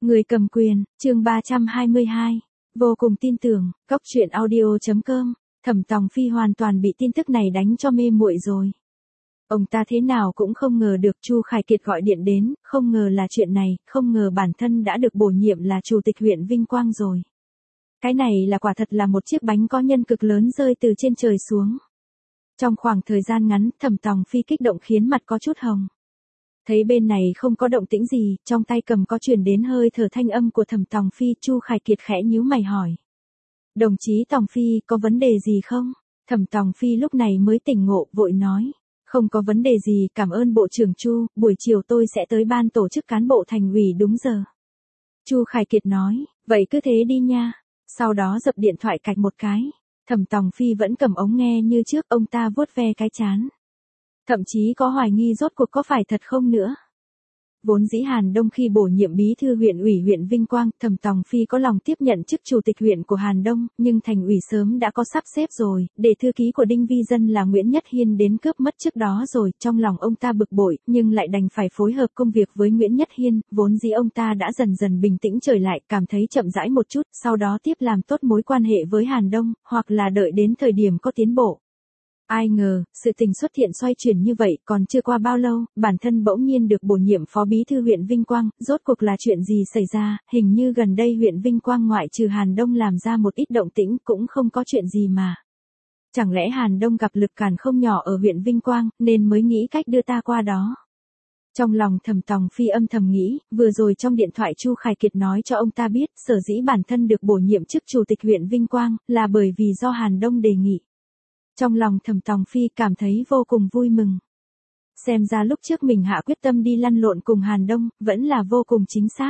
Người cầm quyền, chương 322. Vô cùng tin tưởng, Cóc truyện audio.com. Thẩm Tòng Phi hoàn toàn bị tin tức này đánh cho mê muội rồi. Ông ta thế nào cũng không ngờ được Chu Khải Kiệt gọi điện đến, không ngờ là chuyện này, không ngờ bản thân đã được bổ nhiệm là chủ tịch huyện Vinh Quang rồi. Cái này là quả thật là một chiếc bánh có nhân cực lớn rơi từ trên trời xuống. Trong khoảng thời gian ngắn, Thẩm Tòng Phi kích động khiến mặt có chút hồng. Thấy bên này không có động tĩnh gì, trong tay cầm có truyền đến hơi thở thanh âm của Thẩm Tòng Phi. Chu Khải Kiệt khẽ nhíu mày hỏi. Đồng chí Tòng Phi, có vấn đề gì không? Thẩm Tòng Phi lúc này mới tỉnh ngộ, vội nói. Không có vấn đề gì, cảm ơn Bộ trưởng Chu, buổi chiều tôi sẽ tới ban tổ chức cán bộ thành ủy đúng giờ. Chu Khải Kiệt nói, vậy cứ thế đi nha. Sau đó dập điện thoại cạch một cái. Thẩm Tòng Phi vẫn cầm ống nghe như trước, ông ta vuốt ve cái trán. Thậm chí có hoài nghi rốt cuộc có phải thật không nữa. Vốn dĩ Hàn Đông khi bổ nhiệm bí thư huyện ủy huyện Vinh Quang, Thẩm Tòng Phi có lòng tiếp nhận chức chủ tịch huyện của Hàn Đông, nhưng thành ủy sớm đã có sắp xếp rồi, để thư ký của Đinh Vi Dân là Nguyễn Nhất Hiên đến cướp mất trước đó rồi, trong lòng ông ta bực bội, nhưng lại đành phải phối hợp công việc với Nguyễn Nhất Hiên, vốn dĩ ông ta đã dần dần bình tĩnh trở lại, cảm thấy chậm rãi một chút, sau đó tiếp làm tốt mối quan hệ với Hàn Đông, hoặc là đợi đến thời điểm có tiến bộ. Ai ngờ, sự tình xuất hiện xoay chuyển như vậy, còn chưa qua bao lâu, bản thân bỗng nhiên được bổ nhiệm phó bí thư huyện Vinh Quang, rốt cuộc là chuyện gì xảy ra, hình như gần đây huyện Vinh Quang ngoại trừ Hàn Đông làm ra một ít động tĩnh cũng không có chuyện gì mà. Chẳng lẽ Hàn Đông gặp lực cản không nhỏ ở huyện Vinh Quang, nên mới nghĩ cách đưa ta qua đó. Trong lòng Thẩm Tòng Phi âm thầm nghĩ, vừa rồi trong điện thoại Chu Khải Kiệt nói cho ông ta biết, sở dĩ bản thân được bổ nhiệm chức chủ tịch huyện Vinh Quang, là bởi vì do Hàn Đông đề nghị. Trong lòng Thẩm Tòng Phi cảm thấy vô cùng vui mừng. Xem ra lúc trước mình hạ quyết tâm đi lăn lộn cùng Hàn Đông, vẫn là vô cùng chính xác.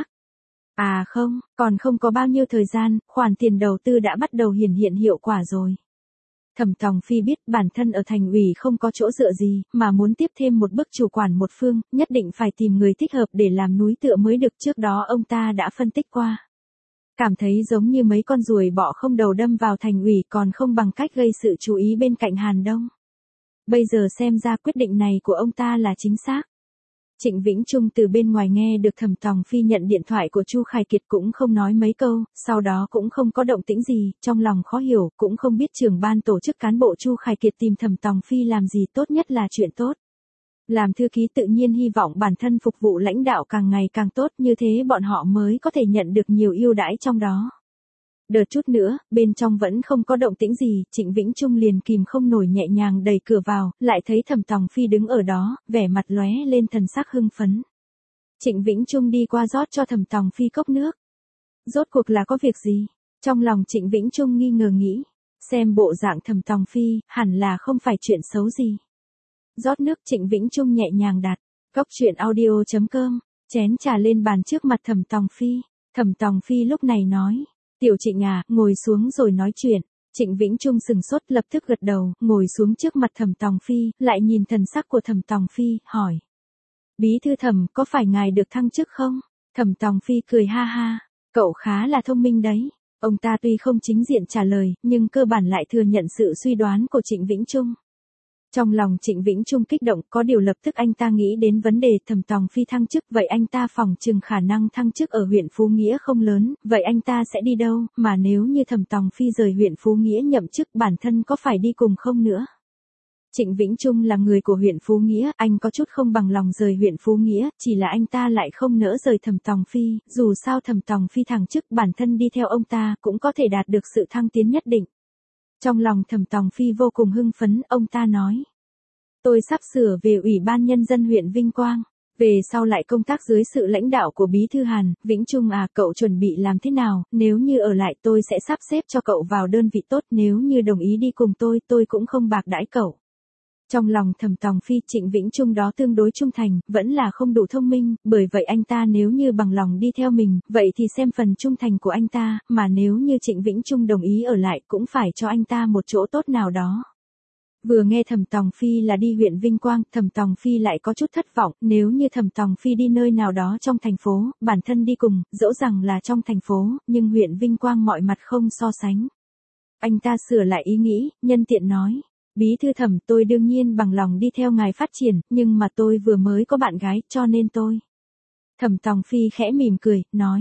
À không, còn không có bao nhiêu thời gian, khoản tiền đầu tư đã bắt đầu hiển hiện hiệu quả rồi. Thẩm Tòng Phi biết bản thân ở thành ủy không có chỗ dựa gì, mà muốn tiếp thêm một bước chủ quản một phương, nhất định phải tìm người thích hợp để làm núi tựa mới được, trước đó ông ta đã phân tích qua. Cảm thấy giống như mấy con ruồi bọ không đầu đâm vào thành ủy còn không bằng cách gây sự chú ý bên cạnh Hàn Đông. Bây giờ xem ra quyết định này của ông ta là chính xác. Trịnh Vĩnh Trung từ bên ngoài nghe được Thẩm Tòng Phi nhận điện thoại của Chu Khải Kiệt cũng không nói mấy câu, sau đó cũng không có động tĩnh gì, trong lòng khó hiểu, cũng không biết trưởng ban tổ chức cán bộ Chu Khải Kiệt tìm Thẩm Tòng Phi làm gì, tốt nhất là chuyện tốt. Làm thư ký tự nhiên hy vọng bản thân phục vụ lãnh đạo càng ngày càng tốt, như thế bọn họ mới có thể nhận được nhiều ưu đãi trong đó. Đợt chút nữa, bên trong vẫn không có động tĩnh gì, Trịnh Vĩnh Trung liền kìm không nổi nhẹ nhàng đẩy cửa vào, lại thấy Thẩm Tòng Phi đứng ở đó, vẻ mặt lóe lên thần sắc hưng phấn. Trịnh Vĩnh Trung đi qua rót cho Thẩm Tòng Phi cốc nước. Rốt cuộc là có việc gì? Trong lòng Trịnh Vĩnh Trung nghi ngờ nghĩ, xem bộ dạng Thẩm Tòng Phi, hẳn là không phải chuyện xấu gì. Rót nước, Trịnh Vĩnh Trung nhẹ nhàng đặt, Cóc truyện audio.com, chén trà lên bàn trước mặt Thẩm Tòng Phi. Thẩm Tòng Phi lúc này nói, Tiểu Trịnh à, ngồi xuống rồi nói chuyện. Trịnh Vĩnh Trung sừng sốt lập tức gật đầu, ngồi xuống trước mặt Thẩm Tòng Phi, lại nhìn thần sắc của Thẩm Tòng Phi, hỏi. Bí thư Thẩm, có phải ngài được thăng chức không? Thẩm Tòng Phi cười ha ha, cậu khá là thông minh đấy. Ông ta tuy không chính diện trả lời, nhưng cơ bản lại thừa nhận sự suy đoán của Trịnh Vĩnh Trung. Trong lòng Trịnh Vĩnh Trung kích động, có điều lập tức anh ta nghĩ đến vấn đề Thẩm Tòng Phi thăng chức, vậy anh ta phỏng chừng khả năng thăng chức ở huyện Phú Nghĩa không lớn, vậy anh ta sẽ đi đâu, mà nếu như Thẩm Tòng Phi rời huyện Phú Nghĩa nhậm chức bản thân có phải đi cùng không nữa. Trịnh Vĩnh Trung là người của huyện Phú Nghĩa, anh có chút không bằng lòng rời huyện Phú Nghĩa, chỉ là anh ta lại không nỡ rời Thẩm Tòng Phi, dù sao Thẩm Tòng Phi thăng chức bản thân đi theo ông ta cũng có thể đạt được sự thăng tiến nhất định. Trong lòng Thẩm Tòng Phi vô cùng hưng phấn, ông ta nói. Tôi sắp sửa về Ủy ban Nhân dân huyện Vinh Quang, về sau lại công tác dưới sự lãnh đạo của Bí thư Hàn. Vĩnh Trung à, cậu chuẩn bị làm thế nào, nếu như ở lại tôi sẽ sắp xếp cho cậu vào đơn vị tốt, nếu như đồng ý đi cùng tôi cũng không bạc đãi cậu. Trong lòng Thẩm Tòng Phi, Trịnh Vĩnh Trung đó tương đối trung thành, vẫn là không đủ thông minh, bởi vậy anh ta nếu như bằng lòng đi theo mình, vậy thì xem phần trung thành của anh ta, mà nếu như Trịnh Vĩnh Trung đồng ý ở lại cũng phải cho anh ta một chỗ tốt nào đó. Vừa nghe Thẩm Tòng Phi là đi huyện Vinh Quang, Thẩm Tòng Phi lại có chút thất vọng, nếu như Thẩm Tòng Phi đi nơi nào đó trong thành phố, bản thân đi cùng, dẫu rằng là trong thành phố, nhưng huyện Vinh Quang mọi mặt không so sánh. Anh ta sửa lại ý nghĩ, nhân tiện nói. Bí thư Thẩm, tôi đương nhiên bằng lòng đi theo ngài phát triển, nhưng mà tôi vừa mới có bạn gái, cho nên tôi. Thẩm Tòng Phi khẽ mỉm cười, nói,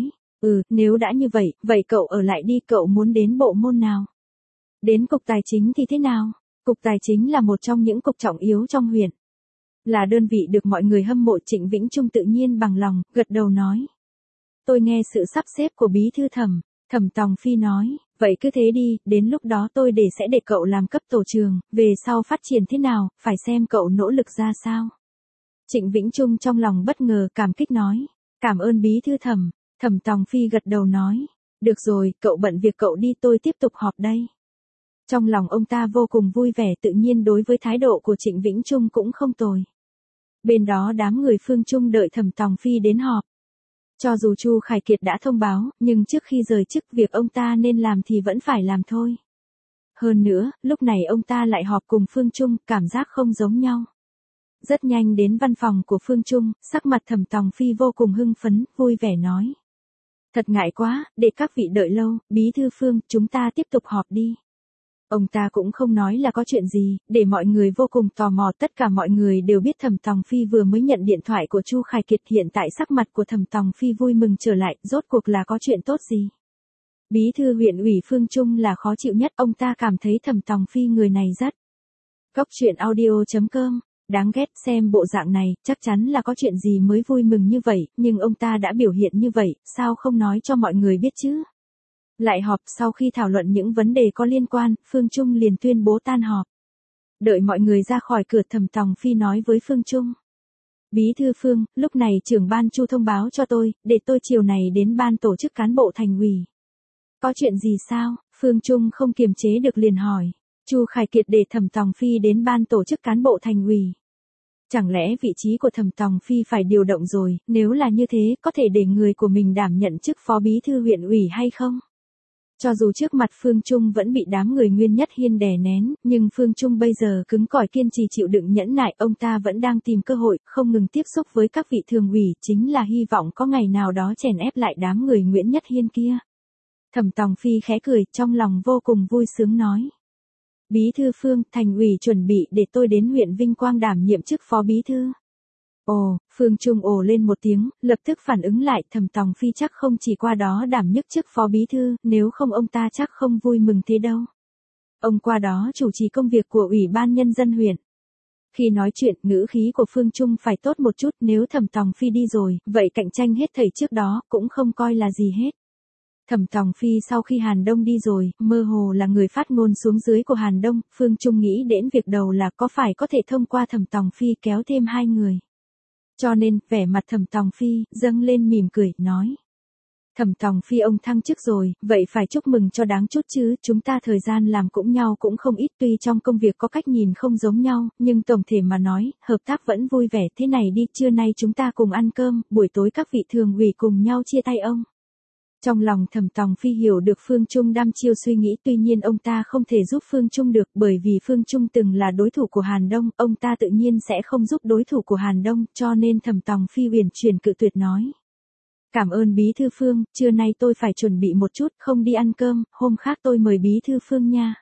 Nếu đã như vậy, vậy cậu ở lại đi, cậu muốn đến bộ môn nào? Đến cục tài chính thì thế nào? Cục tài chính là một trong những cục trọng yếu trong huyện. Là đơn vị được mọi người hâm mộ. Trịnh Vĩnh Trung tự nhiên bằng lòng, gật đầu nói. Tôi nghe sự sắp xếp của bí thư Thẩm. Thẩm Tòng Phi nói, vậy cứ thế đi, đến lúc đó tôi sẽ để cậu làm cấp tổ trường, về sau phát triển thế nào, phải xem cậu nỗ lực ra sao. Trịnh Vĩnh Trung trong lòng bất ngờ, cảm kích nói, cảm ơn bí thư Thẩm. Thẩm Tòng Phi gật đầu nói, được rồi, cậu bận việc cậu đi, tôi tiếp tục họp đây. Trong lòng ông ta vô cùng vui vẻ, tự nhiên đối với thái độ của Trịnh Vĩnh Trung cũng không tồi. Bên đó đám người Phương Trung đợi Thẩm Tòng Phi đến họp. Cho dù Chu Khải Kiệt đã thông báo, nhưng trước khi rời chức, việc ông ta nên làm thì vẫn phải làm thôi. Hơn nữa, lúc này ông ta lại họp cùng Phương Trung, cảm giác không giống nhau. Rất nhanh đến văn phòng của Phương Trung, sắc mặt Thẩm Tòng Phi vô cùng hưng phấn, vui vẻ nói. Thật ngại quá, để các vị đợi lâu, bí thư Phương, chúng ta tiếp tục họp đi. Ông ta cũng không nói là có chuyện gì, để mọi người vô cùng tò mò. Tất cả mọi người đều biết Thẩm Tòng Phi vừa mới nhận điện thoại của Chu Khải Kiệt. Hiện tại sắc mặt của Thẩm Tòng Phi vui mừng trở lại, rốt cuộc là có chuyện tốt gì. Bí thư huyện ủy Phương Trung là khó chịu nhất, ông ta cảm thấy Thẩm Tòng Phi người này rất. Cốc truyện audio.com, đáng ghét, xem bộ dạng này, chắc chắn là có chuyện gì mới vui mừng như vậy, nhưng ông ta đã biểu hiện như vậy, sao không nói cho mọi người biết chứ. Lại họp, sau khi thảo luận những vấn đề có liên quan, Phương Trung liền tuyên bố tan họp. Đợi mọi người ra khỏi cửa, Thẩm Tòng Phi nói với Phương Trung. Bí thư Phương, lúc này trưởng ban Chu thông báo cho tôi, để tôi chiều này đến ban tổ chức cán bộ thành ủy. Có chuyện gì sao? Phương Trung không kiềm chế được liền hỏi. Chu Khải Kiệt để Thẩm Tòng Phi đến ban tổ chức cán bộ thành ủy. Chẳng lẽ vị trí của Thẩm Tòng Phi phải điều động rồi, nếu là như thế, có thể để người của mình đảm nhận chức phó bí thư huyện ủy hay không? Cho dù trước mặt Phương Trung vẫn bị đám người Nguyên Nhất Hiên đè nén, nhưng Phương Trung bây giờ cứng cỏi kiên trì chịu đựng nhẫn nại, ông ta vẫn đang tìm cơ hội, không ngừng tiếp xúc với các vị thường ủy, chính là hy vọng có ngày nào đó chèn ép lại đám người Nguyễn Nhất Hiên kia. Thẩm Tòng Phi khẽ cười, trong lòng vô cùng vui sướng nói. Bí thư Phương, thành ủy chuẩn bị để tôi đến huyện Vinh Quang đảm nhiệm chức phó bí thư. Ồ, Phương Trung ồ lên một tiếng, lập tức phản ứng lại, Thẩm Tòng Phi chắc không chỉ qua đó đảm nhức chức phó bí thư, nếu không ông ta chắc không vui mừng thế đâu. Ông qua đó chủ trì công việc của Ủy ban Nhân dân huyện. Khi nói chuyện, ngữ khí của Phương Trung phải tốt một chút, nếu Thẩm Tòng Phi đi rồi, vậy cạnh tranh hết thảy trước đó, cũng không coi là gì hết. Thẩm Tòng Phi sau khi Hàn Đông đi rồi, mơ hồ là người phát ngôn xuống dưới của Hàn Đông, Phương Trung nghĩ đến việc đầu là có phải có thể thông qua Thẩm Tòng Phi kéo thêm 2 người. Cho nên, vẻ mặt Thẩm Tòng Phi, dâng lên mỉm cười, nói. Thẩm Tòng Phi ông thăng chức rồi, vậy phải chúc mừng cho đáng chút chứ, chúng ta thời gian làm cũng nhau cũng không ít, tuy trong công việc có cách nhìn không giống nhau, nhưng tổng thể mà nói, hợp tác vẫn vui vẻ. Thế này đi, trưa nay chúng ta cùng ăn cơm, buổi tối các vị thường ủy cùng nhau chia tay ông. Trong lòng Thẩm Tòng Phi hiểu được Phương Trung đăm chiêu suy nghĩ, tuy nhiên ông ta không thể giúp Phương Trung được, bởi vì Phương Trung từng là đối thủ của Hàn Đông, ông ta tự nhiên sẽ không giúp đối thủ của Hàn Đông, cho nên Thẩm Tòng Phi uyển chuyển cự tuyệt nói. Cảm ơn bí thư Phương, trưa nay tôi phải chuẩn bị một chút, không đi ăn cơm, hôm khác tôi mời bí thư Phương nha.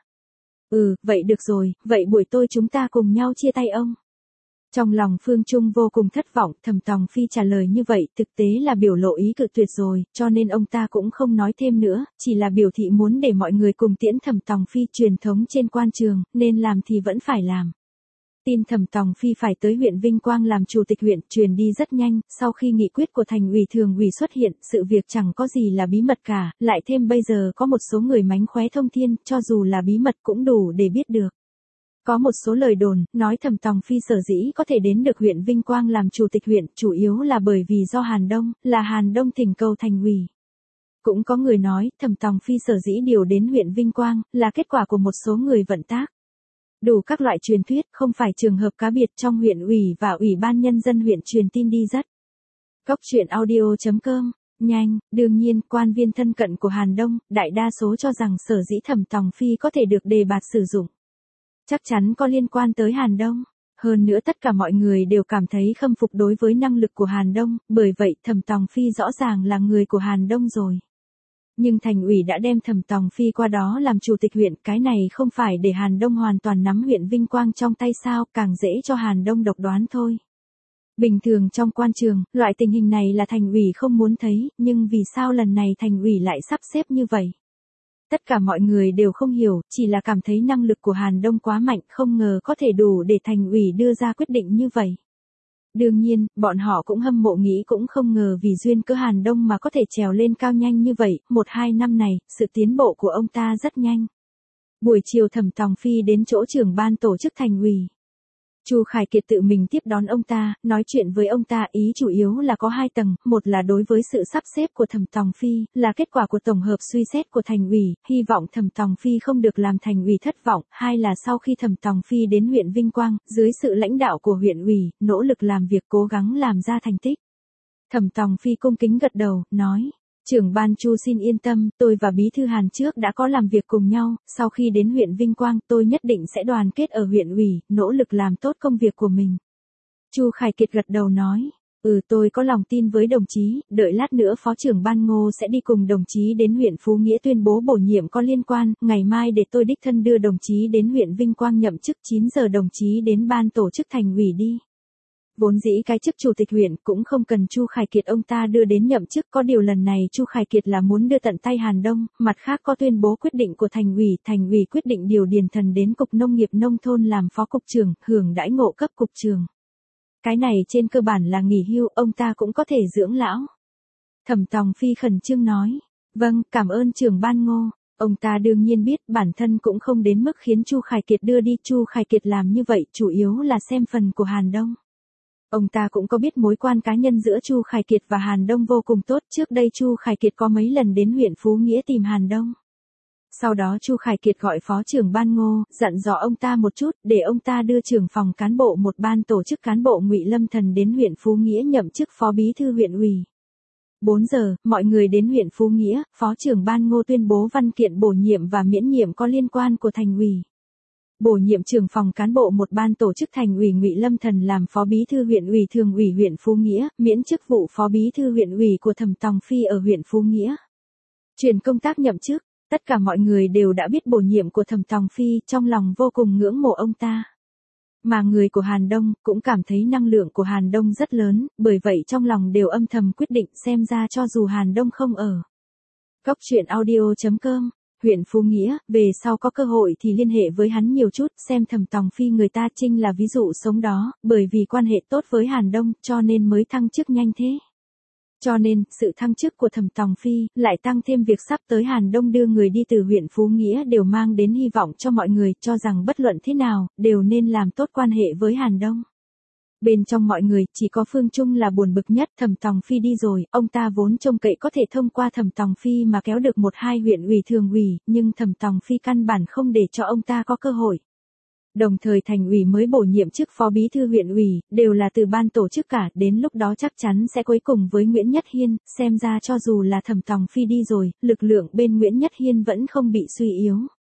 Vậy được rồi, vậy buổi tối chúng ta cùng nhau chia tay ông. Trong lòng Phương Trung vô cùng thất vọng, Thẩm Tòng Phi trả lời như vậy, thực tế là biểu lộ ý cự tuyệt rồi, cho nên ông ta cũng không nói thêm nữa, chỉ là biểu thị muốn để mọi người cùng tiễn Thẩm Tòng Phi. Truyền thống trên quan trường, nên làm thì vẫn phải làm. Tin Thẩm Tòng Phi phải tới huyện Vinh Quang làm chủ tịch huyện, truyền đi rất nhanh, sau khi nghị quyết của thành ủy thường ủy xuất hiện, sự việc chẳng có gì là bí mật cả, lại thêm bây giờ có một số người mánh khóe thông thiên, cho dù là bí mật cũng đủ để biết được. Có một số lời đồn, nói Thẩm Tòng Phi sở dĩ có thể đến được huyện Vinh Quang làm chủ tịch huyện, chủ yếu là bởi vì do Hàn Đông, là Hàn Đông thỉnh cầu thành ủy. Cũng có người nói, Thẩm Tòng Phi sở dĩ điều đến huyện Vinh Quang, là kết quả của một số người vận tác. Đủ các loại truyền thuyết, không phải trường hợp cá biệt, trong huyện ủy và Ủy ban Nhân dân huyện truyền tin đi rất. Cốc truyện audio.com, nhanh, đương nhiên, quan viên thân cận của Hàn Đông, đại đa số cho rằng sở dĩ Thẩm Tòng Phi có thể được đề bạt sử dụng. Chắc chắn có liên quan tới Hàn Đông. Hơn nữa tất cả mọi người đều cảm thấy khâm phục đối với năng lực của Hàn Đông, bởi vậy Thẩm Tòng Phi rõ ràng là người của Hàn Đông rồi. Nhưng thành ủy đã đem Thẩm Tòng Phi qua đó làm chủ tịch huyện, cái này không phải để Hàn Đông hoàn toàn nắm huyện Vinh Quang trong tay sao, càng dễ cho Hàn Đông độc đoán thôi. Bình thường trong quan trường, loại tình hình này là thành ủy không muốn thấy, nhưng vì sao lần này thành ủy lại sắp xếp như vậy? Tất cả mọi người đều không hiểu, chỉ là cảm thấy năng lực của Hàn Đông quá mạnh, không ngờ có thể đủ để thành ủy đưa ra quyết định như vậy. Đương nhiên, bọn họ cũng hâm mộ nghĩ cũng không ngờ vì duyên cớ Hàn Đông mà có thể trèo lên cao nhanh như vậy, 1-2 năm này, sự tiến bộ của ông ta rất nhanh. Buổi chiều Thẩm Tòng Phi đến chỗ trưởng ban tổ chức thành ủy. Chu Khải Kiệt tự mình tiếp đón ông ta, nói chuyện với ông ta, ý chủ yếu là có 2 tầng, một là đối với sự sắp xếp của Thẩm Tòng Phi, là kết quả của tổng hợp suy xét của thành ủy, hy vọng Thẩm Tòng Phi không được làm thành ủy thất vọng, hai là sau khi Thẩm Tòng Phi đến huyện Vinh Quang, dưới sự lãnh đạo của huyện ủy, nỗ lực làm việc cố gắng làm ra thành tích. Thẩm Tòng Phi cung kính gật đầu, nói. Trưởng ban Chu xin yên tâm, tôi và Bí thư Hàn trước đã có làm việc cùng nhau, sau khi đến huyện Vinh Quang tôi nhất định sẽ đoàn kết ở huyện ủy, nỗ lực làm tốt công việc của mình. Chu Khải Kiệt gật đầu nói, tôi có lòng tin với đồng chí, đợi lát nữa Phó trưởng ban Ngô sẽ đi cùng đồng chí đến huyện Phú Nghĩa tuyên bố bổ nhiệm có liên quan, ngày mai để tôi đích thân đưa đồng chí đến huyện Vinh Quang nhậm chức 9 giờ đồng chí đến ban tổ chức thành ủy đi. Vốn dĩ cái chức chủ tịch huyện cũng không cần Chu Khải Kiệt ông ta đưa đến nhậm chức, có điều lần này Chu Khải Kiệt là muốn đưa tận tay Hàn Đông, mặt khác có tuyên bố quyết định của thành ủy quyết định điều Điền Thần đến Cục Nông nghiệp Nông thôn làm phó cục trưởng, hưởng đãi ngộ cấp cục trưởng. Cái này trên cơ bản là nghỉ hưu, ông ta cũng có thể dưỡng lão. Thẩm Tòng Phi khẩn trương nói, vâng, cảm ơn trưởng ban Ngô. Ông ta đương nhiên biết bản thân cũng không đến mức khiến Chu Khải Kiệt đưa đi, Chu Khải Kiệt làm như vậy chủ yếu là xem phần của Hàn Đông. Ông ta cũng có biết mối quan cá nhân giữa Chu Khải Kiệt và Hàn Đông vô cùng tốt, trước đây Chu Khải Kiệt có mấy lần đến huyện Phú Nghĩa tìm Hàn Đông. Sau đó Chu Khải Kiệt gọi phó trưởng ban Ngô, dặn dò ông ta một chút, để ông ta đưa trưởng phòng cán bộ một ban tổ chức cán bộ Ngụy Lâm Thần đến huyện Phú Nghĩa nhậm chức phó bí thư huyện ủy. 4 giờ, mọi người đến huyện Phú Nghĩa, phó trưởng ban Ngô tuyên bố văn kiện bổ nhiệm và miễn nhiệm có liên quan của thành ủy. Bổ nhiệm trưởng phòng cán bộ một ban tổ chức thành ủy Ngụy Lâm Thần làm phó bí thư huyện ủy thường ủy huyện Phú Nghĩa, miễn chức vụ phó bí thư huyện ủy của Thẩm Tòng Phi ở huyện Phú Nghĩa. Chuyển công tác nhậm chức, tất cả mọi người đều đã biết bổ nhiệm của Thẩm Tòng Phi, trong lòng vô cùng ngưỡng mộ ông ta. Mà người của Hàn Đông cũng cảm thấy năng lượng của Hàn Đông rất lớn, bởi vậy trong lòng đều âm thầm quyết định xem ra cho dù Hàn Đông không ở. Cóc truyện audio.com Huyện Phú Nghĩa, về sau có cơ hội thì liên hệ với hắn nhiều chút, xem Thẩm Tòng Phi người ta Trinh là ví dụ sống đó, bởi vì quan hệ tốt với Hàn Đông, cho nên mới thăng chức nhanh thế. Cho nên, sự thăng chức của Thẩm Tòng Phi, lại tăng thêm việc sắp tới Hàn Đông đưa người đi từ huyện Phú Nghĩa đều mang đến hy vọng cho mọi người, cho rằng bất luận thế nào, đều nên làm tốt quan hệ với Hàn Đông. Bên trong mọi người, chỉ có Phương Trung là buồn bực nhất, Thẩm Tòng Phi đi rồi, ông ta vốn trông cậy có thể thông qua Thẩm Tòng Phi mà kéo được 1-2 huyện ủy thường ủy, nhưng Thẩm Tòng Phi căn bản không để cho ông ta có cơ hội. Đồng thời thành ủy mới bổ nhiệm chức phó bí thư huyện ủy, đều là từ ban tổ chức cả, đến lúc đó chắc chắn sẽ cuối cùng với Nguyễn Nhất Hiên, xem ra cho dù là Thẩm Tòng Phi đi rồi, lực lượng bên Nguyễn Nhất Hiên vẫn không bị suy yếu.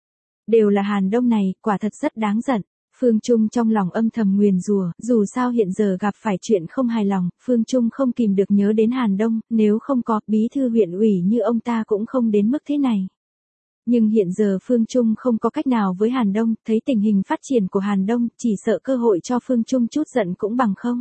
Đều là Hàn Đông này, quả thật rất đáng giận. Phương Trung trong lòng âm thầm nguyền rủa, dù sao hiện giờ gặp phải chuyện không hài lòng, Phương Trung không kìm được nhớ đến Hàn Đông, nếu không có bí thư huyện ủy như ông ta cũng không đến mức thế này. Nhưng hiện giờ Phương Trung không có cách nào với Hàn Đông, thấy tình hình phát triển của Hàn Đông, chỉ sợ cơ hội cho Phương Trung chút giận cũng bằng không.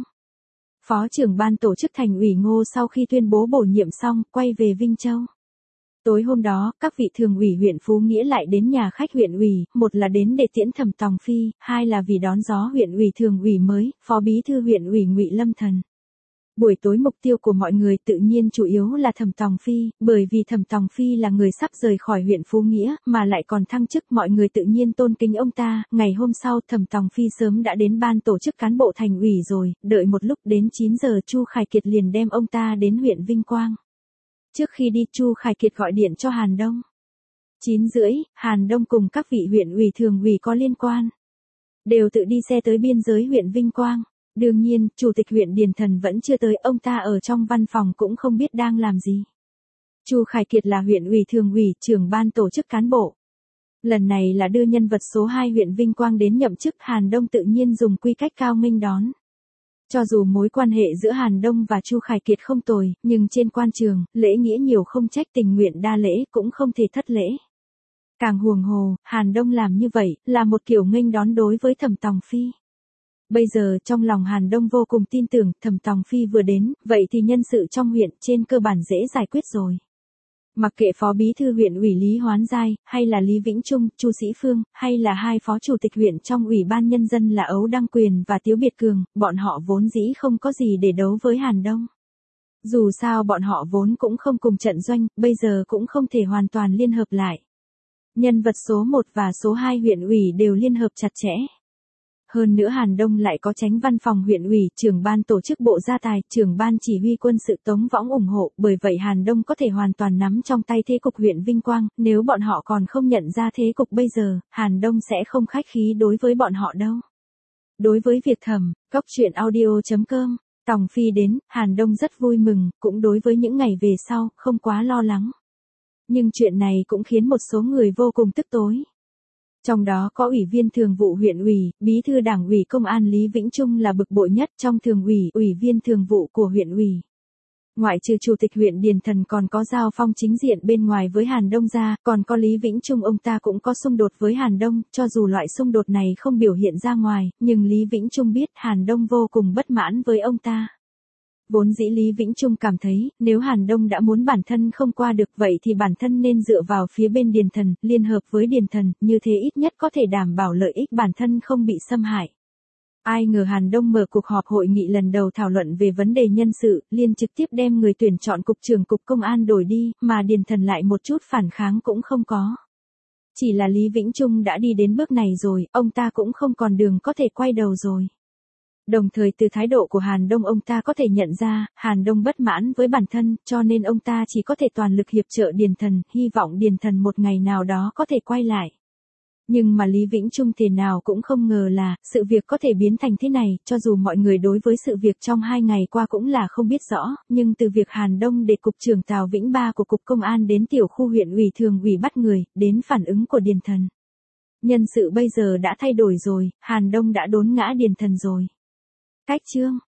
Phó trưởng ban tổ chức thành ủy Ngô sau khi tuyên bố bổ nhiệm xong, quay về Vinh Châu. Tối hôm đó, các vị thường ủy huyện Phú Nghĩa lại đến nhà khách huyện ủy, một là đến để tiễn Thẩm Tòng Phi, hai là vì đón gió huyện ủy thường ủy mới, phó bí thư huyện ủy Ngụy Lâm Thần. Buổi tối mục tiêu của mọi người tự nhiên chủ yếu là Thẩm Tòng Phi, bởi vì Thẩm Tòng Phi là người sắp rời khỏi huyện Phú Nghĩa, mà lại còn thăng chức, mọi người tự nhiên tôn kính ông ta. Ngày hôm sau Thẩm Tòng Phi sớm đã đến ban tổ chức cán bộ thành ủy rồi, đợi một lúc đến 9 giờ Chu Khải Kiệt liền đem ông ta đến huyện Vinh Quang. Trước khi đi Chu Khải Kiệt gọi điện cho Hàn Đông. 9:30, Hàn Đông cùng các vị huyện ủy thường ủy có liên quan đều tự đi xe tới biên giới huyện Vinh Quang. Đương nhiên, chủ tịch huyện Điền Thần vẫn chưa tới, ông ta ở trong văn phòng cũng không biết đang làm gì. Chu Khải Kiệt là huyện ủy thường ủy, trưởng ban tổ chức cán bộ. Lần này là đưa nhân vật số 2 huyện Vinh Quang đến nhậm chức, Hàn Đông tự nhiên dùng quy cách cao nghênh đón. Cho dù mối quan hệ giữa Hàn Đông và Chu Khải Kiệt không tồi, nhưng trên quan trường, lễ nghĩa nhiều không trách, tình nguyện đa lễ cũng không thể thất lễ. Càng huồng hồ, Hàn Đông làm như vậy, là một kiểu nghênh đón đối với Thẩm Tòng Phi. Bây giờ trong lòng Hàn Đông vô cùng tin tưởng Thẩm Tòng Phi vừa đến, vậy thì nhân sự trong huyện trên cơ bản dễ giải quyết rồi. Mặc kệ phó bí thư huyện ủy Lý Hoán Giai, hay là Lý Vĩnh Trung, Chu Sĩ Phương, hay là hai phó chủ tịch huyện trong ủy ban nhân dân là Ấu Đăng Quyền và Tiếu Biệt Cường, bọn họ vốn dĩ không có gì để đấu với Hàn Đông. Dù sao bọn họ vốn cũng không cùng trận doanh, bây giờ cũng không thể hoàn toàn liên hợp lại. Nhân vật số 1 và số 2 huyện ủy đều liên hợp chặt chẽ. Hơn nữa Hàn Đông lại có chánh văn phòng huyện ủy, trưởng ban tổ chức bộ gia tài, trưởng ban chỉ huy quân sự Tống Võng ủng hộ, bởi vậy Hàn Đông có thể hoàn toàn nắm trong tay thế cục huyện Vinh Quang, nếu bọn họ còn không nhận ra thế cục bây giờ, Hàn Đông sẽ không khách khí đối với bọn họ đâu. Đối với việc Thẩm, cóc truyện audio.com, Tòng Phi đến, Hàn Đông rất vui mừng, cũng đối với những ngày về sau, không quá lo lắng. Nhưng chuyện này cũng khiến một số người vô cùng tức tối. Trong đó có ủy viên thường vụ huyện ủy, bí thư đảng ủy công an Lý Vĩnh Trung là bực bội nhất trong thường ủy, ủy viên thường vụ của huyện ủy. Ngoại trừ chủ tịch huyện Điền Thần còn có giao phong chính diện bên ngoài với Hàn Đông ra, còn có Lý Vĩnh Trung ông ta cũng có xung đột với Hàn Đông, cho dù loại xung đột này không biểu hiện ra ngoài, nhưng Lý Vĩnh Trung biết Hàn Đông vô cùng bất mãn với ông ta. Vốn dĩ Lý Vĩnh Trung cảm thấy, nếu Hàn Đông đã muốn bản thân không qua được vậy thì bản thân nên dựa vào phía bên Điền Thần, liên hợp với Điền Thần, như thế ít nhất có thể đảm bảo lợi ích bản thân không bị xâm hại. Ai ngờ Hàn Đông mở cuộc họp hội nghị lần đầu thảo luận về vấn đề nhân sự, liền trực tiếp đem người tuyển chọn cục trưởng cục công an đổi đi, mà Điền Thần lại một chút phản kháng cũng không có. Chỉ là Lý Vĩnh Trung đã đi đến bước này rồi, ông ta cũng không còn đường có thể quay đầu rồi. Đồng thời từ thái độ của Hàn Đông ông ta có thể nhận ra, Hàn Đông bất mãn với bản thân, cho nên ông ta chỉ có thể toàn lực hiệp trợ Điền Thần, hy vọng Điền Thần một ngày nào đó có thể quay lại. Nhưng mà Lý Vĩnh Trung thế nào cũng không ngờ là, sự việc có thể biến thành thế này, cho dù mọi người đối với sự việc trong 2 ngày qua cũng là không biết rõ, nhưng từ việc Hàn Đông để cục trưởng Tào Vĩnh Ba của cục công an đến tiểu khu huyện ủy thường ủy bắt người, đến phản ứng của Điền Thần. Nhân sự bây giờ đã thay đổi rồi, Hàn Đông đã đốn ngã Điền Thần rồi. Cách chương